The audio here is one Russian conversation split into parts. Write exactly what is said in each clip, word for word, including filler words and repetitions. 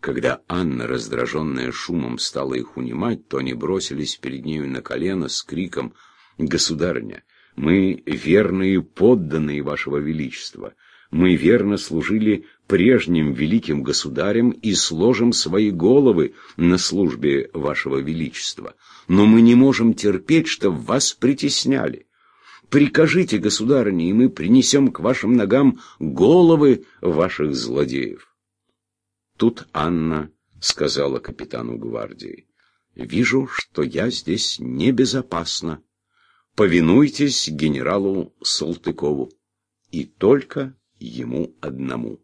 Когда Анна, раздраженная шумом, стала их унимать, то они бросились перед нею на колено с криком: «Государыня, мы верные подданные вашего величества. Мы верно служили прежним великим государям и сложим свои головы на службе вашего величества. Но мы не можем терпеть, чтоб вас притесняли. Прикажите, государыня, и мы принесем к вашим ногам головы ваших злодеев». Тут Анна сказала капитану гвардии: «Вижу, что я здесь небезопасна. Повинуйтесь генералу Салтыкову, и только ему одному».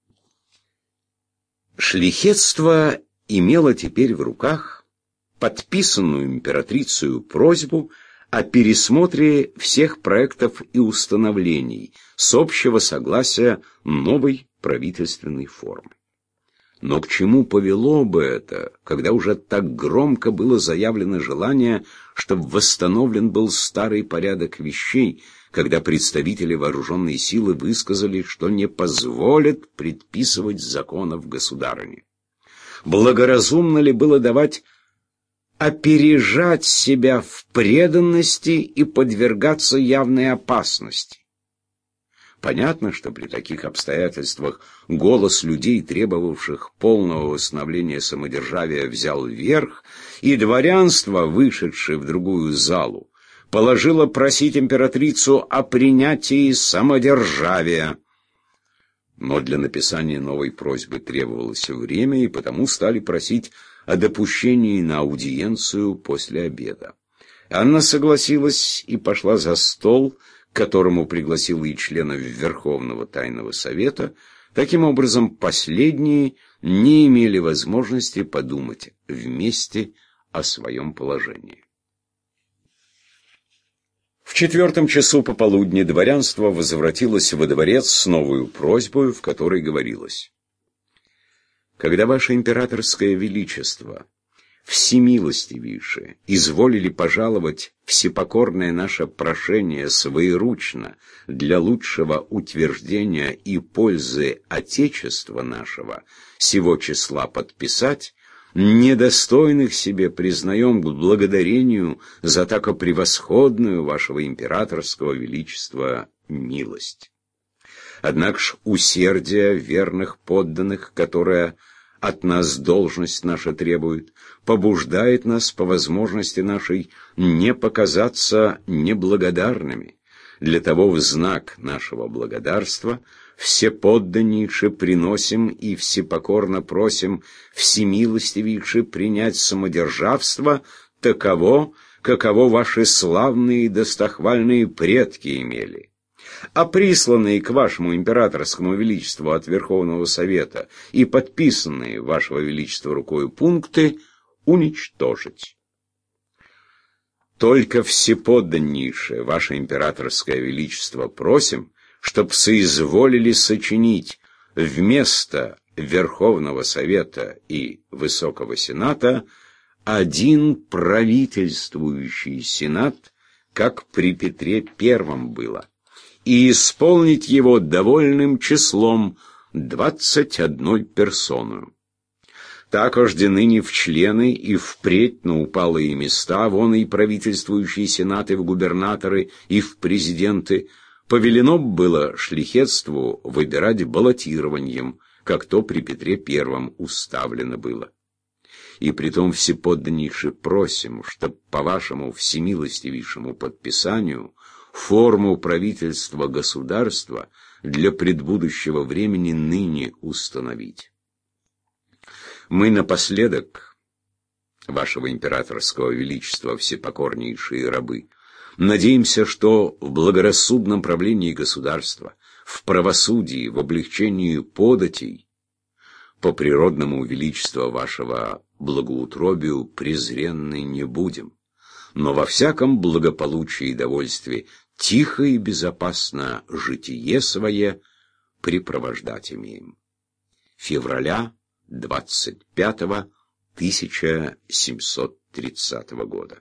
Шляхетство имело теперь в руках подписанную императрицей просьбу о пересмотре всех проектов и установлений с общего согласия новой правительственной формы. Но к чему повело бы это, когда уже так громко было заявлено желание, чтобы восстановлен был старый порядок вещей, когда представители вооруженной силы высказали, что не позволят предписывать законов государыне? Благоразумно ли было давать опережать себя в преданности и подвергаться явной опасности? Понятно, что при таких обстоятельствах голос людей, требовавших полного восстановления самодержавия, взял верх, и дворянство, вышедшее в другую залу, положило просить императрицу о принятии самодержавия. Но для написания новой просьбы требовалось время, и потому стали просить о допущении на аудиенцию после обеда. Анна согласилась и пошла за стол, к которому пригласила и членов Верховного Тайного Совета. Таким образом, последние не имели возможности подумать вместе о своем положении. В четвертом часу пополудни дворянство возвратилось во дворец с новой просьбой, в которой говорилось: «Когда ваше императорское величество, всемилостивейшее, изволили пожаловать всепокорное наше прошение своеручно для лучшего утверждения и пользы Отечества нашего сего числа подписать, недостойных себе признаем к благодарению за тако превосходную вашего императорского величества милость. Однако ж усердие верных подданных, которое от нас должность наша требует, побуждает нас по возможности нашей не показаться неблагодарными. Для того в знак нашего благодарства всеподданнейше приносим и всепокорно просим всемилостивейше принять самодержавство таково, каково ваши славные и достохвальные предки имели. А присланные к вашему императорскому величеству от Верховного Совета и подписанные вашего величества рукою пункты уничтожить. Только всеподданнейшее ваше императорское величество просим, чтоб соизволили сочинить вместо Верховного Совета и Высокого Сената один правительствующий сенат, как при Петре Первом было, и исполнить его довольным числом двадцать одной персону. Так ожды ныне в члены и впредь на упалые места, вон и правительствующие сенаты в губернаторы и в президенты, повелено было шляхетству выбирать баллотированием, как то при Петре Первом уставлено было. И притом всеподданнейше просим, чтоб по вашему всемилостивейшему подписанию форму правительства государства для предбудущего времени ныне установить. Мы напоследок, вашего императорского величества, всепокорнейшие рабы, надеемся, что в благорассудном правлении государства, в правосудии, в облегчении податей, по природному величеству вашего благоутробию презренны не будем, но во всяком благополучии и довольстве тихо и безопасно житие свое препровождать имеем. Февраля двадцать пятого тысяча семьсот тридцатого года.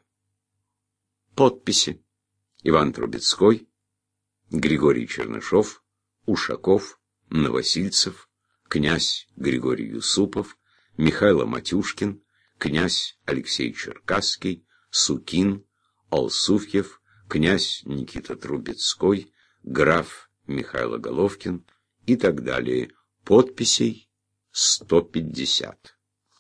Подписи: Иван Трубецкой, Григорий Чернышов, Ушаков, Новосильцев, князь Григорий Юсупов, Михайло Матюшкин, князь Алексей Черкасский, Сукин, Алсуфьев, князь Никита Трубецкой, граф Михайло Головкин и так далее. Подписей сто пятьдесят.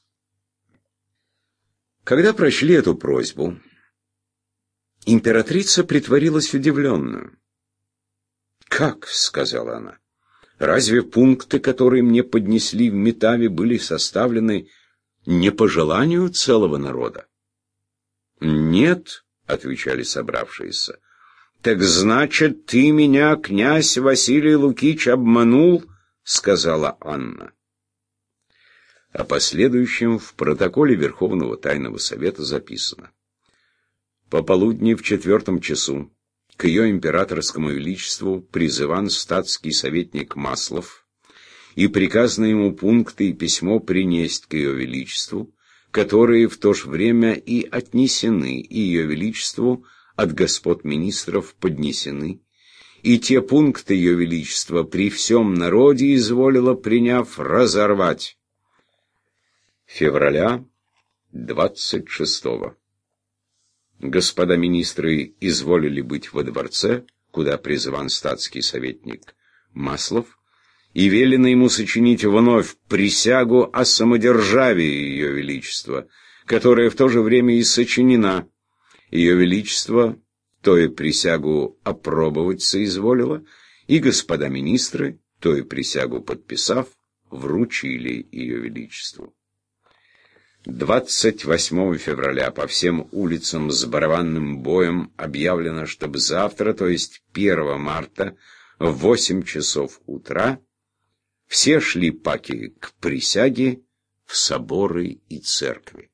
Когда прочли эту просьбу, императрица притворилась удивленную. «Как?» — сказала она. «Разве пункты, которые мне поднесли в Метаве, были составлены не по желанию целого народа?» «Нет», — отвечали собравшиеся. «Так значит, ты меня, князь Василий Лукич, обманул?» — сказала Анна. О последующем в протоколе Верховного Тайного Совета записано. Пополудни в четвертом часу к ее императорскому величеству призыван статский советник Маслов, и приказано ему пункты и письмо принесть к ее величеству, которые в то же время и отнесены, и ее величеству от господ министров поднесены, и те пункты ее величества при всем народе изволило, приняв, разорвать. Февраля двадцать шестого. Господа министры изволили быть во дворце, куда призван статский советник Маслов, и велено ему сочинить вновь присягу о самодержавии ее величества, которая в то же время и сочинена. Ее величество то и присягу опробовать соизволило, и господа министры, то и присягу подписав, вручили ее величеству. двадцать восьмого февраля по всем улицам с барабанным боем объявлено, чтобы завтра, то есть первого марта, в восемь часов утра, все шли паки к присяге в соборы и церкви.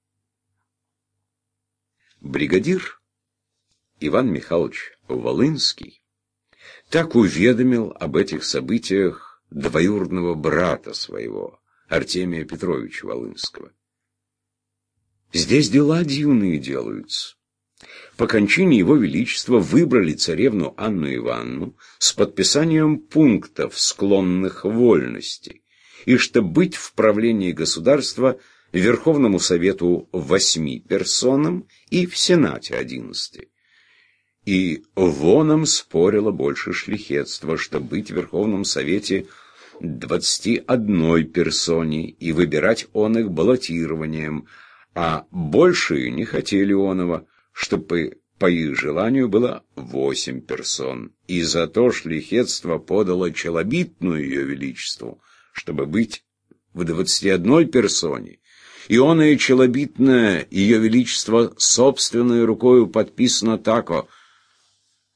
Бригадир Иван Михайлович Волынский так уведомил об этих событиях двоюродного брата своего, Артемия Петровича Волынского. Здесь дела дивные делаются. По кончине его величества выбрали царевну Анну Ивановну с подписанием пунктов, склонных вольности, и что быть в правлении государства Верховному Совету восьми персонам и в Сенате одиннадцати. И воном спорило больше шляхетства, что быть в Верховном Совете двадцати одной персоне и выбирать он их баллотированием, а большие не хотели оного, чтобы по их желанию было восемь персон. И зато шляхетство подало челобитную ее величеству, чтобы быть в двадцати одной персоне. И оное челобитное ее величество собственной рукою подписано тако,